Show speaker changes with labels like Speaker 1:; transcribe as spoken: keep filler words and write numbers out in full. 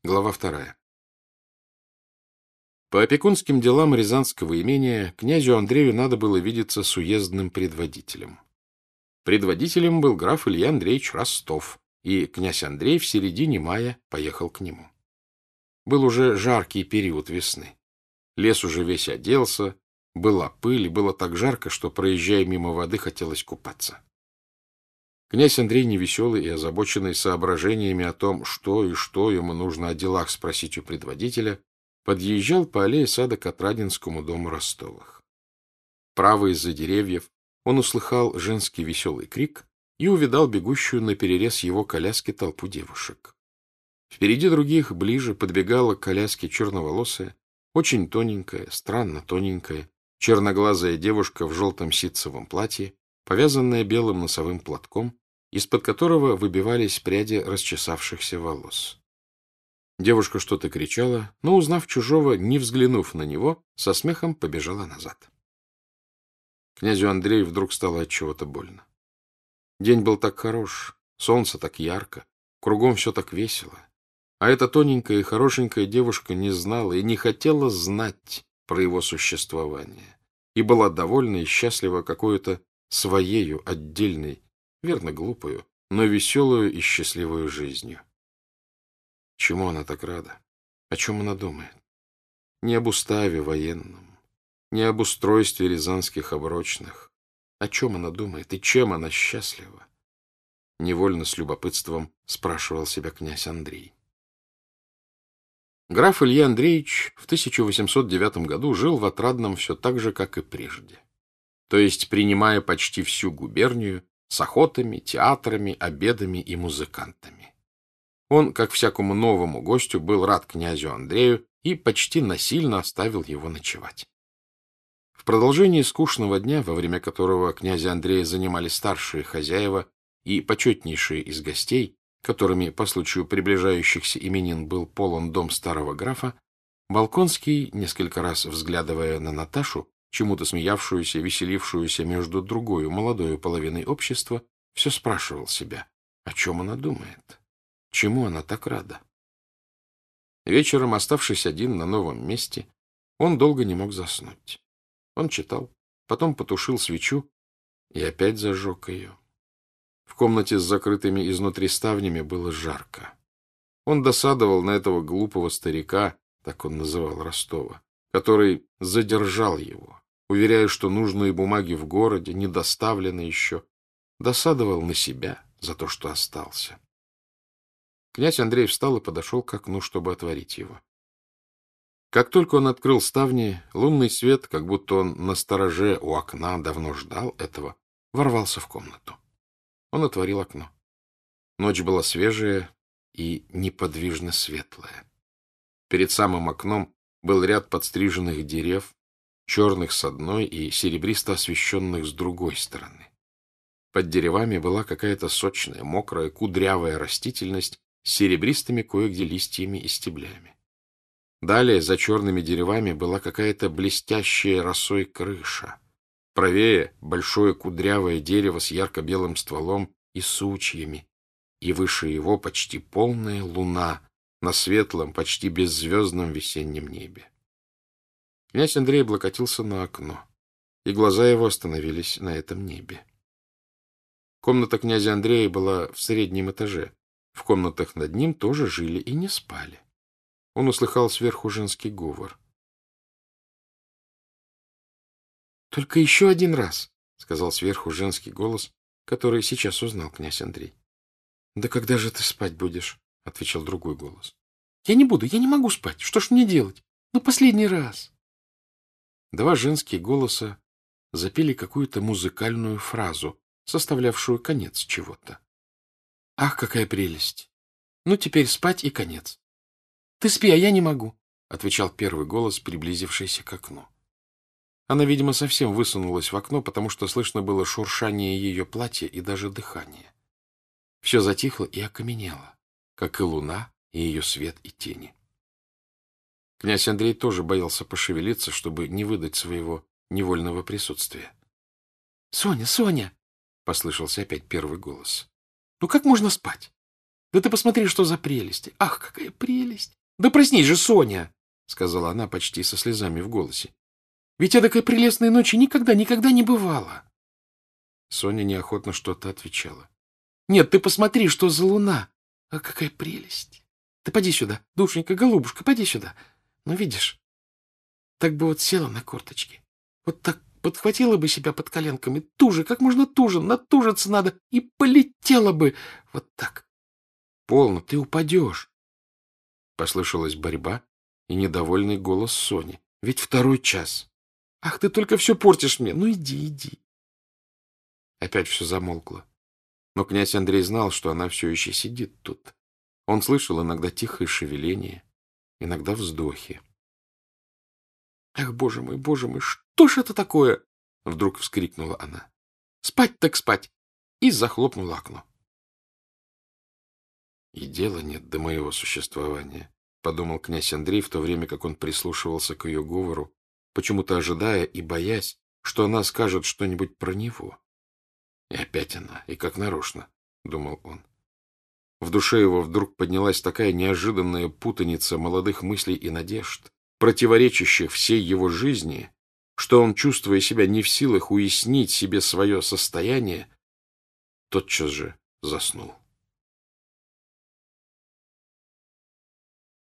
Speaker 1: Глава вторая. По опекунским делам Рязанского имения князю Андрею надо было видеться с уездным предводителем. Предводителем был граф Илья Андреевич Ростов, и князь Андрей в середине мая поехал к нему. Был уже жаркий период весны. Лес уже весь оделся, была пыль, и было так жарко, что, проезжая мимо воды, хотелось купаться. Князь Андрей, невеселый и озабоченный соображениями о том, что и что ему нужно о делах спросить у предводителя, подъезжал по аллее сада к Отрадинскому дому Ростовых. Право из-за деревьев он услыхал женский веселый крик и увидал бегущую наперерез его коляски толпу девушек. Впереди других, ближе, подбегала к коляске черноволосая, очень тоненькая, странно тоненькая, черноглазая девушка в желтом ситцевом платье, повязанная белым носовым платком, из-под которого выбивались пряди расчесавшихся волос. Девушка что-то кричала, но, узнав чужого, не взглянув на него, со смехом побежала назад. Князю Андрею вдруг стало от чего-то больно. День был так хорош, солнце так ярко, кругом все так весело. А эта тоненькая и хорошенькая девушка не знала и не хотела знать про его существование, и была довольна и счастлива какой-то своею, отдельной, верно, глупую, но веселую и счастливую жизнью. Чему она так рада? О чем она думает? Не об уставе военном, не об устройстве рязанских оброчных. О чем она думает и чем она счастлива? Невольно с любопытством спрашивал себя князь Андрей. Граф Илья Андреевич в тысяча восемьсот девятом году жил в Отрадном все так же, как и прежде. То есть принимая почти всю губернию с охотами, театрами, обедами и музыкантами. Он, как всякому новому гостю, был рад князю Андрею и почти насильно оставил его ночевать. В продолжении скучного дня, во время которого князя Андрея занимали старшие хозяева и почетнейшие из гостей, которыми по случаю приближающихся именин был полон дом старого графа, Болконский, несколько раз взглядывая на Наташу, чему-то смеявшуюся, веселившуюся между другою молодою половиной общества, все спрашивал себя, о чем она думает, чему она так рада. Вечером, оставшись один на новом месте, он долго не мог заснуть. Он читал, потом потушил свечу и опять зажег ее. В комнате с закрытыми изнутри ставнями было жарко. Он досадовал на этого глупого старика, так он называл Ростова, который задержал его, уверяя, что нужные бумаги в городе не доставлены еще, досадовал на себя за то, что остался. Князь Андрей встал и подошел к окну, чтобы отворить его. Как только он открыл ставни, лунный свет, как будто он на стороже у окна давно ждал этого, ворвался в комнату. Он отворил окно. Ночь была свежая и неподвижно светлая. Перед самым окном был ряд подстриженных дерев, черных с одной и серебристо освещенных с другой стороны. Под деревами была какая-то сочная, мокрая, кудрявая растительность с серебристыми кое-где листьями и стеблями. Далее за черными деревами была какая-то блестящая росой крыша. Правее — большое кудрявое дерево с ярко-белым стволом и сучьями, и выше его почти полная луна на светлом, почти беззвездном весеннем небе. Князь Андрей облокотился на окно, и глаза его остановились на этом небе. Комната князя Андрея была в среднем этаже. В комнатах над ним тоже жили и не спали. Он услыхал сверху женский говор. — Только еще один раз, — сказал сверху женский голос, который сейчас узнал князь Андрей. — Да когда же ты спать будешь? — отвечал другой голос. — Я не буду, я не могу спать. Что ж мне делать? Ну, последний раз. Два женские голоса запели какую-то музыкальную фразу, составлявшую конец чего-то. — Ах, какая прелесть! Ну, теперь спать и конец. — Ты спи, а я не могу, — отвечал первый голос, приблизившийся к окну. Она, видимо, совсем высунулась в окно, потому что слышно было шуршание ее платья и даже дыхание. Все затихло и окаменело, как и луна, и ее свет и тени. Князь Андрей тоже боялся пошевелиться, чтобы не выдать своего невольного присутствия. — Соня, Соня! — послышался опять первый голос. — Ну как можно спать? Да ты посмотри, что за прелесть! Ах, какая прелесть! Да проснись же, Соня, — сказала она почти со слезами в голосе. — Ведь эдакой прелестной ночи никогда-никогда не бывало. Соня неохотно что-то отвечала. — Нет, ты посмотри, что за луна! А какая прелесть! Ты поди сюда, душенька, голубушка, поди сюда. Ну, видишь, так бы вот села на корточки, вот так подхватила бы себя под коленками, туже, как можно туже, натужиться надо, и полетела бы вот так. Полно, ты упадешь. Послышалась борьба и недовольный голос Сони. Ведь второй час. Ах, ты только все портишь мне. Ну, иди, иди. Опять все замолкло. Но князь Андрей знал, что она все еще сидит тут. Он слышал иногда тихое шевеление, иногда вздохи. «Ах, боже мой, боже мой, что ж это такое?» — вдруг вскрикнула она. «Спать так спать!» И захлопнула окно. «И дела нет до моего существования», — подумал князь Андрей, в то время как он прислушивался к ее говору, почему-то ожидая и боясь, что она скажет что-нибудь про него. И опять она, и как нарочно, — думал он. В душе его вдруг поднялась такая неожиданная путаница молодых мыслей и надежд, противоречащих всей его жизни, что он, чувствуя себя не в силах уяснить себе свое состояние, тотчас же заснул.